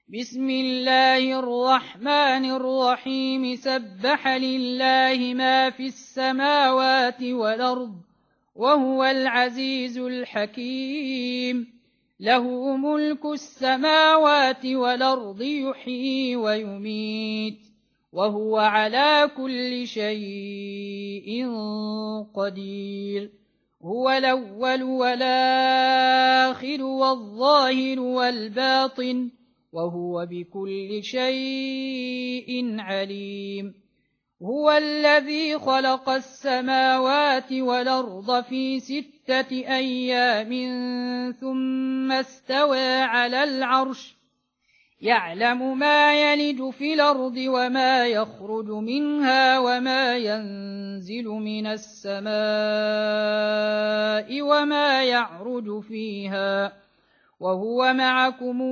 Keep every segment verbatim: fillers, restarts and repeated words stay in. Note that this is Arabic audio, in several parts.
بسم الله الرحمن الرحيم سبح لله ما في السماوات والأرض وهو العزيز الحكيم له ملك السماوات والأرض يحيي ويميت وهو على كل شيء قدير هو الأول والآخر والظاهر والباطن وهو بكل شيء عليم هو الذي خلق السماوات والأرض في ستة أيام ثم استوى على العرش يعلم ما يلج في الأرض وما يخرج منها وما ينزل من السماء وما يعرج فيها وهو معكم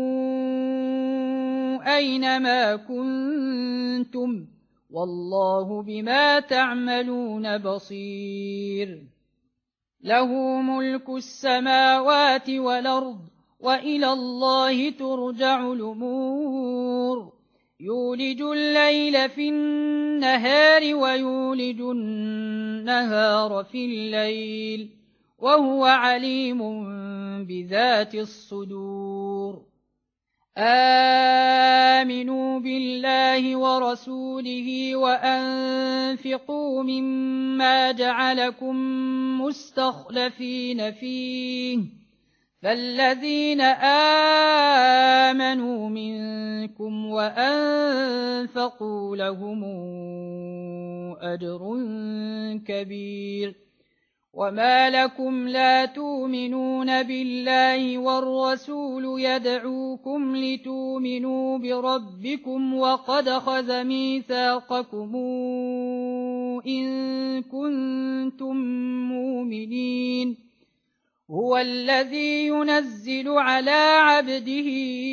أينما كنتم والله بما تعملون بصير له ملك السماوات والأرض وإلى الله ترجع الأمور يولج الليل في النهار ويولج النهار في الليل وهو عليم بذات الصدور آمنوا بالله ورسوله وأنفقوا مما جعلكم مستخلفين فيه فالذين آمنوا منكم وأنفقوا لهم أجر كبير وما لكم لا تؤمنون بالله والرسول يدعوكم لتؤمنوا بربكم وقد أخذ ميثاقكم إن كنتم مؤمنين هو الذي ينزل على عبده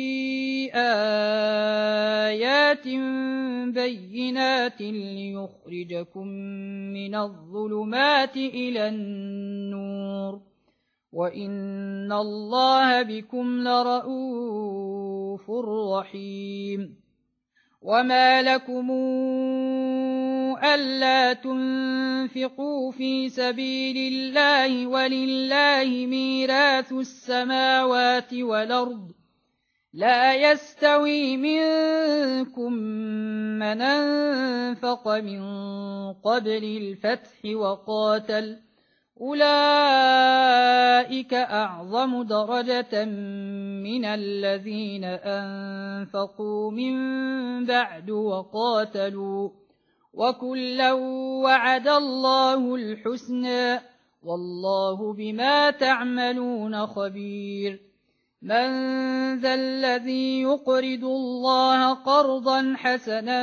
آيات بينات ليخرجكم من الظلمات إلى النور وإن الله بكم لرءوف رحيم وما لكم ألا تنفقوا في سبيل الله ولله ميراث السماوات والأرض لا يستوي منكم من أنفق من قبل الفتح وقاتل أولئك أعظم درجة من الذين أنفقوا من بعد وقاتلوا وكلا وعد الله الحسنى والله بما تعملون خبير من ذا الذي يقرض الله قرضا حسنا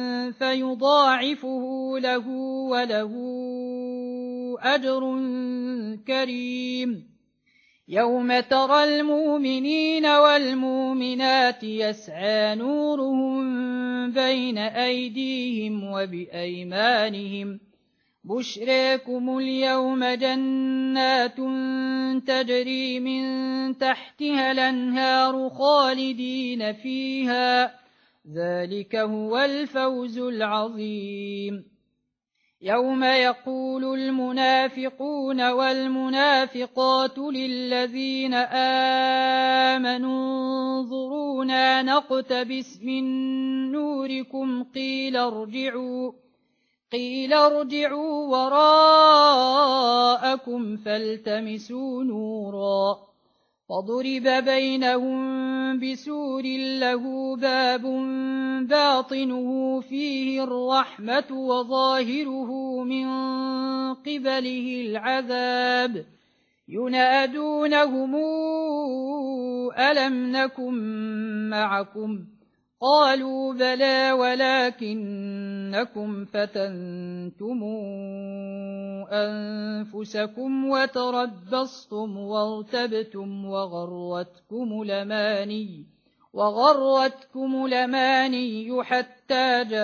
فيضاعفه له وله أجر كريم يوم ترى المؤمنين والمؤمنات يسعى نورهم بين أيديهم وبأيمانهم بشراكم اليوم جنات تجري من تحتها الأنهار خالدين فيها ذلك هو الفوز العظيم يوم يقول المنافقون والمنافقات للذين آمنوا انظرونا نقتبس من نوركم قيل ارجعوا قيل ارجعوا وراءكم فالتمسوا نورا فضرب بينهم بسور له باب باطنه فيه الرحمة وظاهره من قبله العذاب ينادونهم ألم نكن معكم قالوا بلى ولكنكم فتنتم أنفسكم وتربصتم وارتبتم وغرتكم الأماني وغرتكم الأماني حتى جاء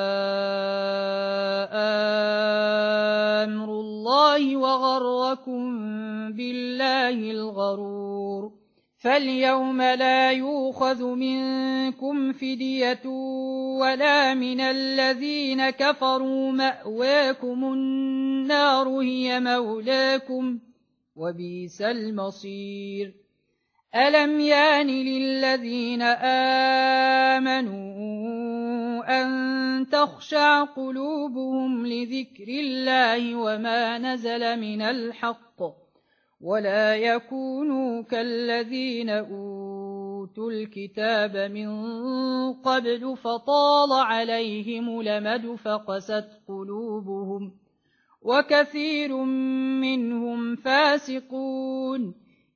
أمر الله وغركم بالله الغرور فاليوم لا يؤخذ منكم فدية ولا من الذين كفروا، مأواكم النار هي مولاكم وبئس المصير. ألم يان للذين آمنوا أن تخشع قلوبهم لذكر الله وما نزل من الحق، ولا يكونوا كالذين أوتوا الكتاب من قبل فطال عليهم الأمد فقست قلوبهم وكثير منهم فاسقون.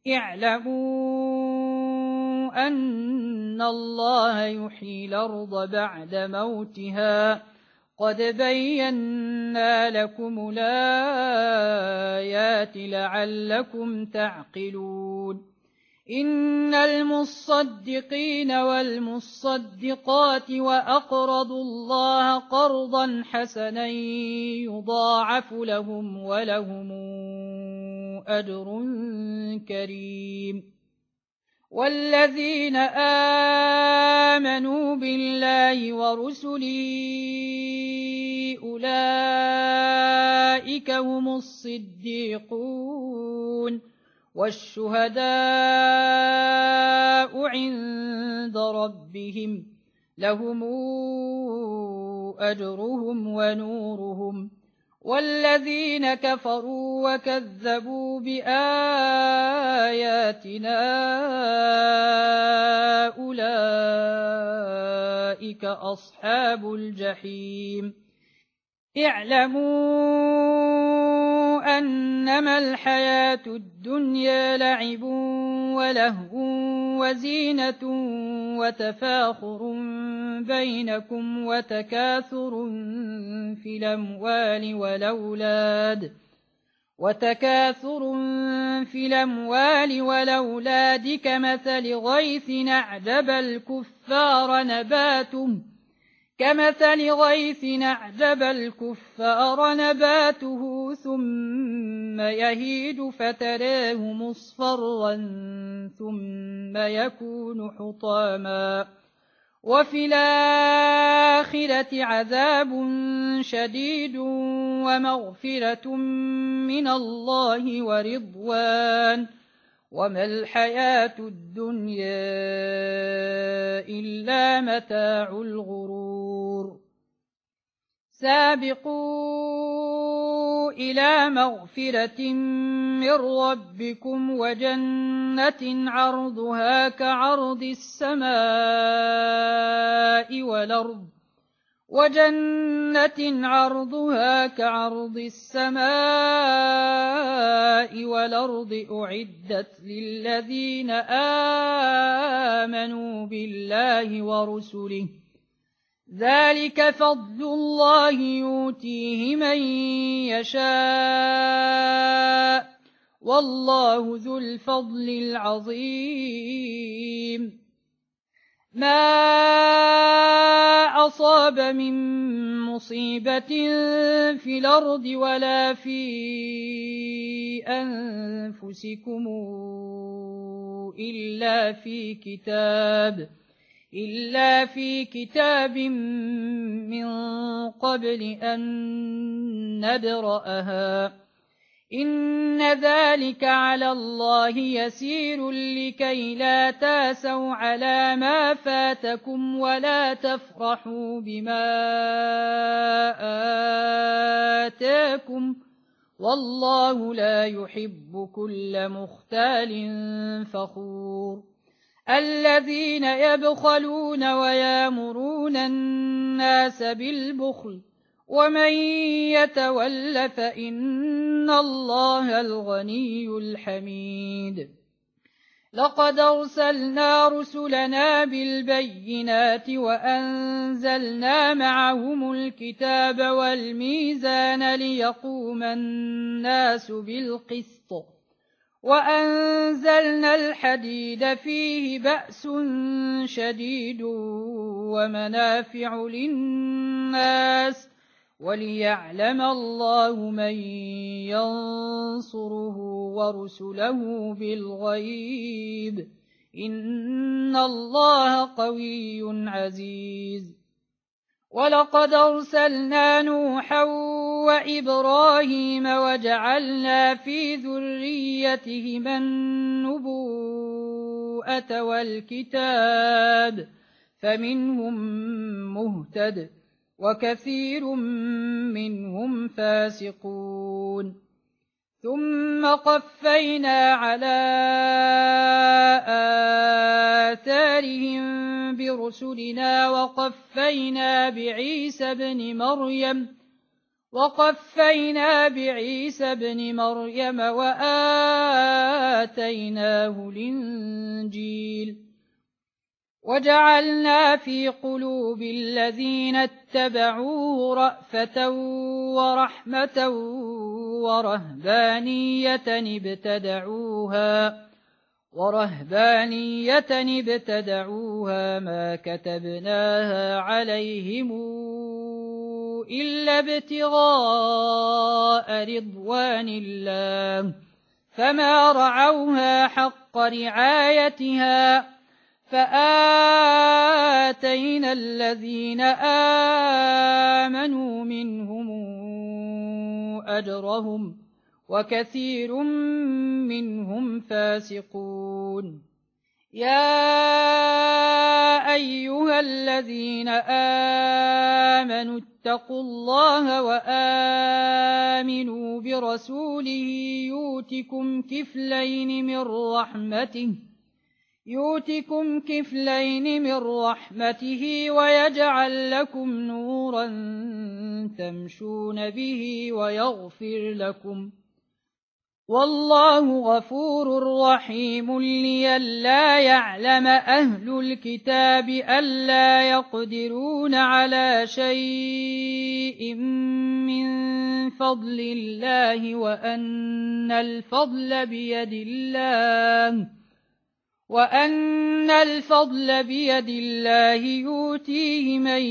اعلموا أن الله يحيي الأرض بعد موتها، قد بينا لكم الآيات لعلكم تعقلون. إن المصدقين والمصدقات وأقرضوا الله قرضا حسنا يضاعف لهم ولهم أجر كريم. والذين آمنوا بالله ورسله أولئك هم الصديقون والشهداء عند ربهم، لهم أجرهم ونورهم. والذين كفروا وكذبوا بآياتنا أولئك أصحاب الجحيم. اعلموا أنما الحياة الدنيا لعب ولهو وزينة وتفاخر بينكم وتكاثر في الأموال والأولاد وتكاثر في الأموال والأولاد كمثل غيث أعجب الكفار نباته كمثل غيث أعجب الكفار نباته ثم يهيج فتراه مصفرا ثم يكون حطاما، وفي الآخرة عذاب شديد ومغفرة من الله ورضوان، وما الحياة الدنيا إلا متاع الغرور. سابقوا إلى مغفرة من ربكم وجنة عرضها كعرض السماء والأرض وجنة عرضها كعرض السماء والأرض أعدت للذين آمنوا بالله ورسله، ذلك فضل الله يؤتيه من يشاء والله ذو الفضل العظيم. ما أصاب من مصيبة في الأرض ولا في أنفسكم إلا في كتاب إلا في كتاب من قبل أن نبرأها، إن ذلك على الله يسير لكي لا تاسوا على ما فاتكم ولا تفرحوا بما آتاكم، والله لا يحب كل مختال فخور. الذين يبخلون ويامرون الناس بالبخل ومن يتول فإن الله الغني الحميد. لقد أرسلنا رسلنا بالبينات وأنزلنا معهم الكتاب والميزان ليقوم الناس بالقسط، وأنزلنا الحديد فيه بأس شديد ومنافع للناس وليعلم الله من ينصره ورسله بالغيب، إن الله قوي عزيز. ولقد أرسلنا نوحا وإبراهيم وجعلنا في ذريتهما النبوءة والكتاب فمنهم مهتد وكثير منهم فاسقون. ثم قفينا على آثارهم برسلنا وقفينا بعيسى بن مريم وقفينا بعيسى بن مريم وآتيناه الإنجيل وجعلنا في قلوب الذين اتبعوه رأفة ورحمة ورهبانية ابتدعوها ورهبانية ابتدعوها ما كتبناها عليهم إلا ابتغاء رضوان الله فما رعوها حق رعايتها فآتينا الذين آمنوا منهم أجرهم وكثير منهم فاسقون. يا أيها الذين آمنوا اتقوا الله وآمنوا برسوله يؤتكم كفلين من رحمته يؤتكم كفلين من رحمته ويجعل لكم نورا تمشون به ويغفر لكم والله غفور رحيم. لئلا يعلم أهل الكتاب ألا يقدرون على شيء من فضل الله وأن الفضل بيد الله وأن الفضل بيد الله يؤتيه من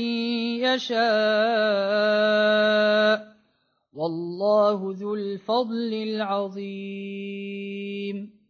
يشاء والله ذو الفضل العظيم.